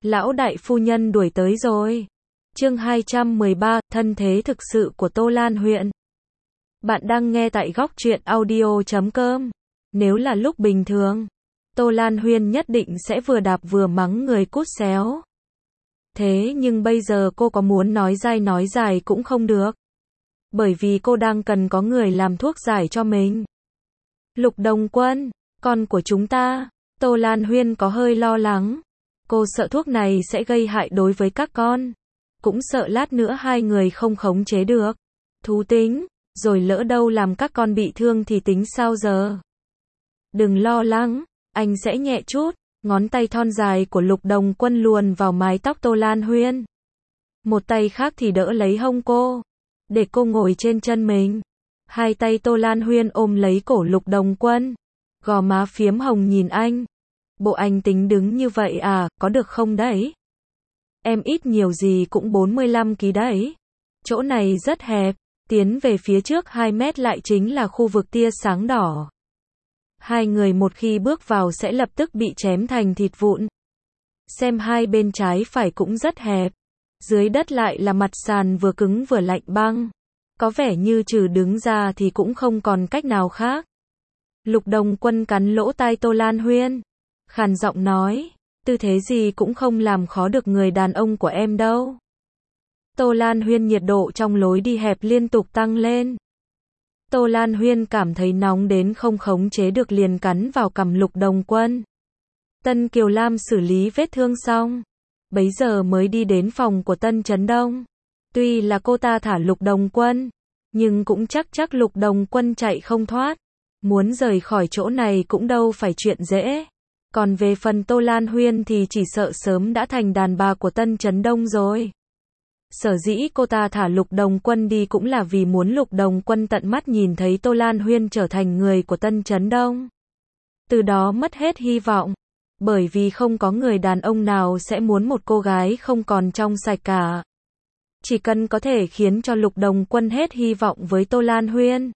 Lão đại phu nhân đuổi tới rồi. Chương 213, thân thế thực sự của Tô Lan Huyền. Bạn đang nghe tại góc truyện audio.com. Nếu là lúc bình thường, Tô Lan Huyền nhất định sẽ vừa đạp vừa mắng người cút xéo. Thế nhưng bây giờ cô có muốn nói dai nói dài cũng không được. Bởi vì cô đang cần có người làm thuốc giải cho mình. Lục Đồng Quân, con của chúng ta. Tô Lan Huyền có hơi lo lắng. Cô sợ thuốc này sẽ gây hại đối với các con. Cũng sợ lát nữa hai người không khống chế được. Thú tính, rồi lỡ đâu làm các con bị thương thì tính sao giờ? Đừng lo lắng, anh sẽ nhẹ chút. Ngón tay thon dài của Lục Đồng Quân luồn vào mái tóc Tô Lan Huyền. Một tay khác thì đỡ lấy hông cô, để cô ngồi trên chân mình. Hai tay Tô Lan Huyền ôm lấy cổ Lục Đồng Quân. Gò má phiếm hồng nhìn anh. Bộ anh tính đứng như vậy à, có được không đấy? Em ít nhiều gì cũng 45 kg đấy. Chỗ này rất hẹp, tiến về phía trước 2 mét lại chính là khu vực tia sáng đỏ. Hai người một khi bước vào sẽ lập tức bị chém thành thịt vụn. Xem hai bên trái phải cũng rất hẹp. Dưới đất lại là mặt sàn vừa cứng vừa lạnh băng. Có vẻ như trừ đứng ra thì cũng không còn cách nào khác. Lục Đồng Quân cắn lỗ tai Tô Lan Huyền. Khàn giọng nói, tư thế gì cũng không làm khó được người đàn ông của em đâu. Tô Lan Huyền nhiệt độ trong lối đi hẹp liên tục tăng lên. Tô Lan Huyền cảm thấy nóng đến không khống chế được liền cắn vào cằm Lục Đồng Quân. Tân Kiều Lam xử lý vết thương xong, bấy giờ mới đi đến phòng của Tân Chấn Đông. Tuy là cô ta thả Lục Đồng Quân, nhưng cũng chắc Lục Đồng Quân chạy không thoát. Muốn rời khỏi chỗ này cũng đâu phải chuyện dễ. Còn về phần Tô Lan Huyền thì chỉ sợ sớm đã thành đàn bà của Tân Chấn Đông rồi. Sở dĩ cô ta thả Lục Đồng Quân đi cũng là vì muốn Lục Đồng Quân tận mắt nhìn thấy Tô Lan Huyền trở thành người của Tân Chấn Đông. Từ đó mất hết hy vọng. Bởi vì không có người đàn ông nào sẽ muốn một cô gái không còn trong sạch cả. Chỉ cần có thể khiến cho Lục Đồng Quân hết hy vọng với Tô Lan Huyền.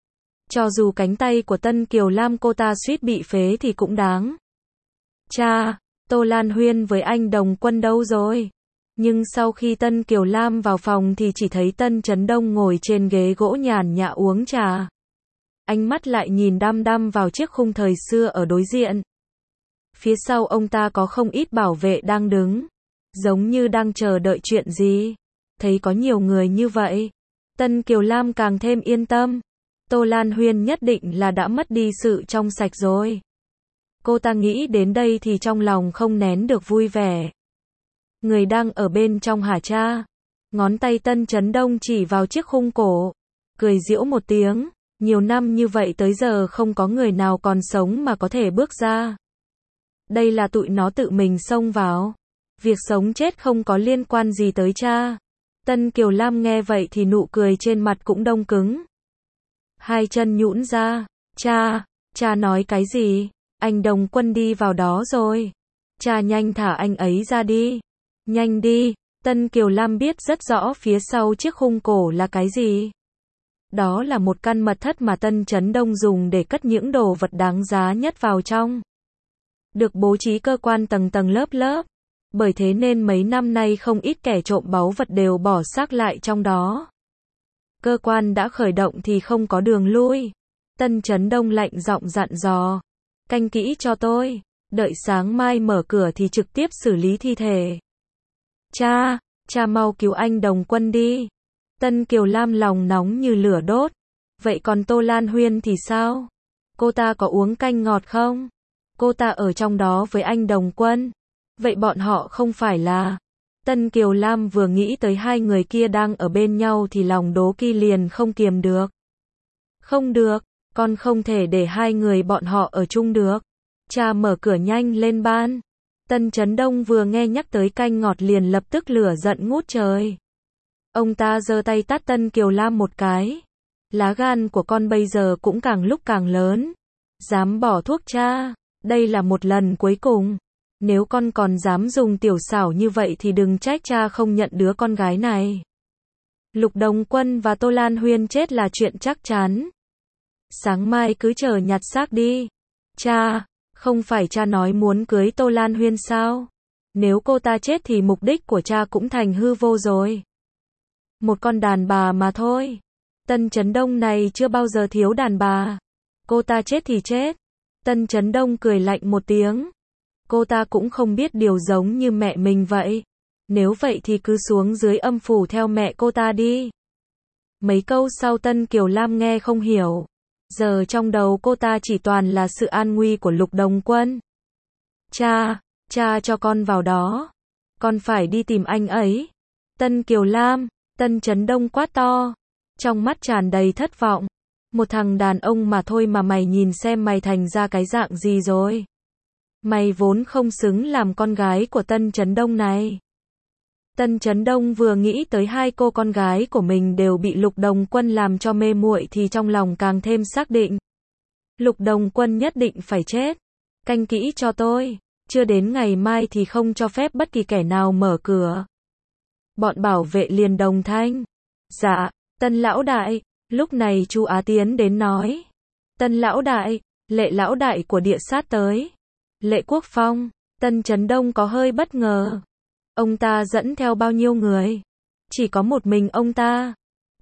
Cho dù cánh tay của Tân Kiều Lam cô ta suýt bị phế thì cũng đáng. Cha, Tô Lan Huyền với anh Đồng Quân đâu rồi? Nhưng sau khi Tân Kiều Lam vào phòng thì chỉ thấy Tân Chấn Đông ngồi trên ghế gỗ nhàn nhã uống trà. Ánh mắt lại nhìn đăm đăm vào chiếc khung thời xưa ở đối diện. Phía sau ông ta có không ít bảo vệ đang đứng, giống như đang chờ đợi chuyện gì. Thấy có nhiều người như vậy, Tân Kiều Lam càng thêm yên tâm. Tô Lan Huyền nhất định là đã mất đi sự trong sạch rồi. Cô ta nghĩ đến đây thì trong lòng không nén được vui vẻ. Người đang ở bên trong hả cha? Ngón tay Tân Chấn Đông chỉ vào chiếc khung cổ, cười giễu một tiếng. Nhiều năm như vậy tới giờ không có người nào còn sống mà có thể bước ra. Đây là tụi nó tự mình xông vào. Việc sống chết không có liên quan gì tới cha. Tân Kiều Lam nghe vậy thì nụ cười trên mặt cũng đông cứng. Hai chân nhũn ra. Cha nói cái gì? Anh Đồng Quân đi vào đó rồi. Cha nhanh thả anh ấy ra đi. Nhanh đi. Tân Kiều Lam biết rất rõ phía sau chiếc khung cổ là cái gì. Đó là một căn mật thất mà Tân Chấn Đông dùng để cất những đồ vật đáng giá nhất vào trong. Được bố trí cơ quan tầng tầng lớp lớp. Bởi thế nên mấy năm nay không ít kẻ trộm báu vật đều bỏ xác lại trong đó. Cơ quan đã khởi động thì không có đường lui. Tân Chấn Đông lạnh giọng dặn dò. Canh kỹ cho tôi. Đợi sáng mai mở cửa thì trực tiếp xử lý thi thể. Cha mau cứu anh Đồng Quân đi. Tân Kiều Lam lòng nóng như lửa đốt. Vậy còn Tô Lan Huyền thì sao? Cô ta có uống canh ngọt không? Cô ta ở trong đó với anh Đồng Quân. Vậy bọn họ không phải là... Tân Kiều Lam vừa nghĩ tới hai người kia đang ở bên nhau thì lòng đố kỵ liền không kiềm được. Không được, con không thể để hai người bọn họ ở chung được. Cha mở cửa nhanh lên ban. Tân Chấn Đông vừa nghe nhắc tới canh ngọt liền lập tức lửa giận ngút trời. Ông ta giơ tay tát Tân Kiều Lam một cái. Lá gan của con bây giờ cũng càng lúc càng lớn. Dám bỏ thuốc cha, đây là một lần cuối cùng. Nếu con còn dám dùng tiểu xảo như vậy thì đừng trách cha không nhận đứa con gái này. Lục Đồng Quân và Tô Lan Huyền chết là chuyện chắc chắn. Sáng mai cứ chờ nhặt xác đi. Cha, không phải cha nói muốn cưới Tô Lan Huyền sao? Nếu cô ta chết thì mục đích của cha cũng thành hư vô rồi. Một con đàn bà mà thôi. Tân Chấn Đông này chưa bao giờ thiếu đàn bà. Cô ta chết thì chết. Tân Chấn Đông cười lạnh một tiếng. Cô ta cũng không biết điều giống như mẹ mình vậy. Nếu vậy thì cứ xuống dưới âm phủ theo mẹ cô ta đi. Mấy câu sau Tân Kiều Lam nghe không hiểu. Giờ trong đầu cô ta chỉ toàn là sự an nguy của Lục Đồng Quân. Cha cho con vào đó. Con phải đi tìm anh ấy. Tân Kiều Lam, Tân Chấn Đông quát to. Trong mắt tràn đầy thất vọng. Một thằng đàn ông mà thôi mà mày nhìn xem mày thành ra cái dạng gì rồi. Mày vốn không xứng làm con gái của Tân Chấn Đông này. Tân Chấn Đông vừa nghĩ tới hai cô con gái của mình đều bị Lục Đồng Quân làm cho mê muội thì trong lòng càng thêm xác định. Lục Đồng Quân nhất định phải chết. Canh kỹ cho tôi. Chưa đến ngày mai thì không cho phép bất kỳ kẻ nào mở cửa. Bọn bảo vệ liền đồng thanh. Dạ, Tân lão đại. Lúc này Chu Á tiến đến nói. Tân lão đại, Lệ lão đại của địa sát tới. Lệ Quốc Phong. Tân Chấn Đông có hơi bất ngờ. Ông ta dẫn theo bao nhiêu người? Chỉ có một mình ông ta.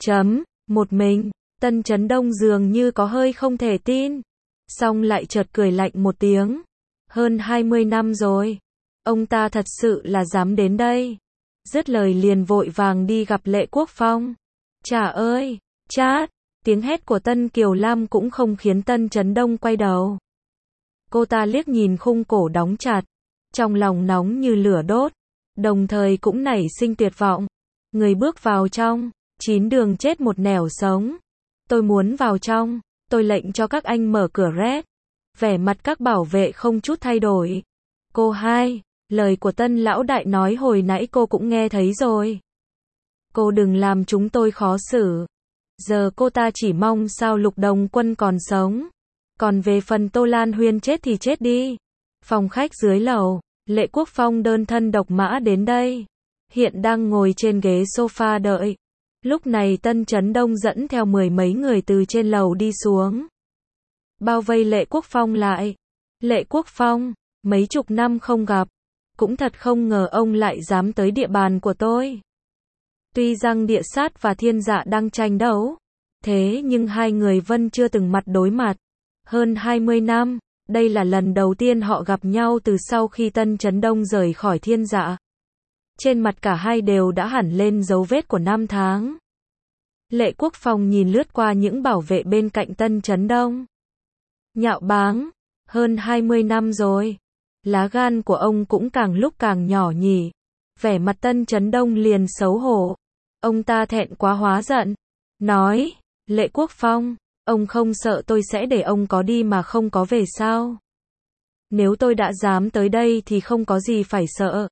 Một mình. Tân Chấn Đông dường như có hơi không thể tin. Xong lại chợt cười lạnh một tiếng. Hơn 20 năm rồi. Ông ta thật sự là dám đến đây. Dứt lời liền vội vàng đi gặp Lệ Quốc Phong. Chà ơi, chát. Tiếng hét của Tân Kiều Lam cũng không khiến Tân Chấn Đông quay đầu. Cô ta liếc nhìn khung cổ đóng chặt. Trong lòng nóng như lửa đốt. Đồng thời cũng nảy sinh tuyệt vọng. Người bước vào trong. 9 đường chết một nẻo sống. Tôi muốn vào trong. Tôi lệnh cho các anh mở cửa rét. Vẻ mặt các bảo vệ không chút thay đổi. Cô hai, lời của Tân lão đại nói hồi nãy cô cũng nghe thấy rồi. Cô đừng làm chúng tôi khó xử. Giờ cô ta chỉ mong sao Lục Đồng Quân còn sống. Còn về phần Tô Lan Huyên chết thì chết đi. Phòng khách dưới lầu, Lệ Quốc Phong đơn thân độc mã đến đây. Hiện đang ngồi trên ghế sofa đợi. Lúc này Tân Chấn Đông dẫn theo 10 mấy người từ trên lầu đi xuống. Bao vây Lệ Quốc Phong lại. Lệ Quốc Phong, mấy chục năm không gặp. Cũng thật không ngờ ông lại dám tới địa bàn của tôi. Tuy rằng địa sát và thiên dạ đang tranh đấu. Thế nhưng hai người vẫn chưa từng mặt đối mặt. Hơn 20 năm, đây là lần đầu tiên họ gặp nhau từ sau khi Tân Chấn Đông rời khỏi thiên dạ. Trên mặt cả hai đều đã hẳn lên dấu vết của năm tháng. Lệ Quốc Phong nhìn lướt qua những bảo vệ bên cạnh Tân Chấn Đông. Nhạo báng, hơn 20 năm rồi. Lá gan của ông cũng càng lúc càng nhỏ nhỉ. Vẻ mặt Tân Chấn Đông liền xấu hổ. Ông ta thẹn quá hóa giận. Nói, Lệ Quốc Phong, ông không sợ tôi sẽ để ông có đi mà không có về sao? Nếu tôi đã dám tới đây thì không có gì phải sợ.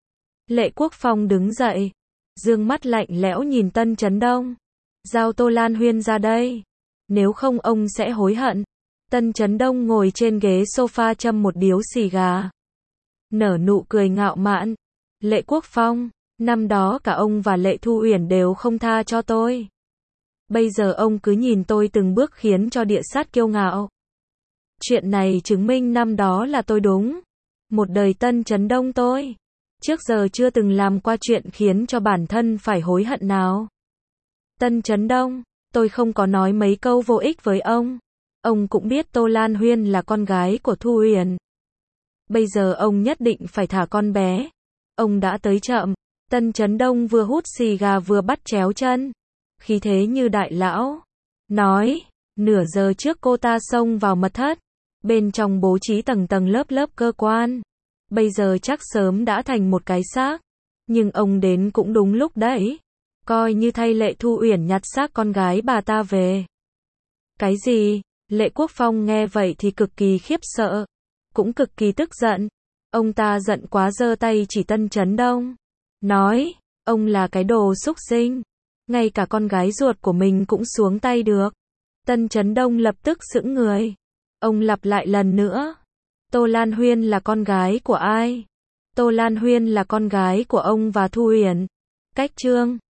Lệ Quốc Phong đứng dậy. Dương mắt lạnh lẽo nhìn Tân Chấn Đông. Giao Tô Lan Huyên ra đây. Nếu không ông sẽ hối hận. Tân Chấn Đông ngồi trên ghế sofa châm một điếu xì gà. Nở nụ cười ngạo mạn. Lệ Quốc Phong, năm đó cả ông và Lệ Thu Uyển đều không tha cho tôi. Bây giờ ông cứ nhìn tôi từng bước khiến cho địa sát kiêu ngạo. Chuyện này chứng minh năm đó là tôi đúng. Một đời Tân Chấn Đông tôi. Trước giờ chưa từng làm qua chuyện khiến cho bản thân phải hối hận nào. Tân Chấn Đông, tôi không có nói mấy câu vô ích với ông. Ông cũng biết Tô Lan Huyên là con gái của Thu Uyển. Bây giờ ông nhất định phải thả con bé. Ông đã tới chậm. Tân Chấn Đông vừa hút xì gà vừa bắt chéo chân. Khí thế như đại lão. Nói, nửa giờ trước cô ta xông vào mật thất. Bên trong bố trí tầng tầng lớp lớp cơ quan. Bây giờ chắc sớm đã thành một cái xác. Nhưng ông đến cũng đúng lúc đấy. Coi như thay Lệ Thu Uyển nhặt xác con gái bà ta về. Cái gì? Lệ Quốc Phong nghe vậy thì cực kỳ khiếp sợ. Cũng cực kỳ tức giận. Ông ta giận quá giơ tay chỉ Tân Chấn Đông. Nói, ông là cái đồ xúc sinh. Ngay cả con gái ruột của mình cũng xuống tay được. Tân Chấn Đông lập tức sững người. Ông lặp lại lần nữa. Tô Lan Huyên là con gái của ai? Tô Lan Huyên là con gái của ông và Thu Uyển. Cách chương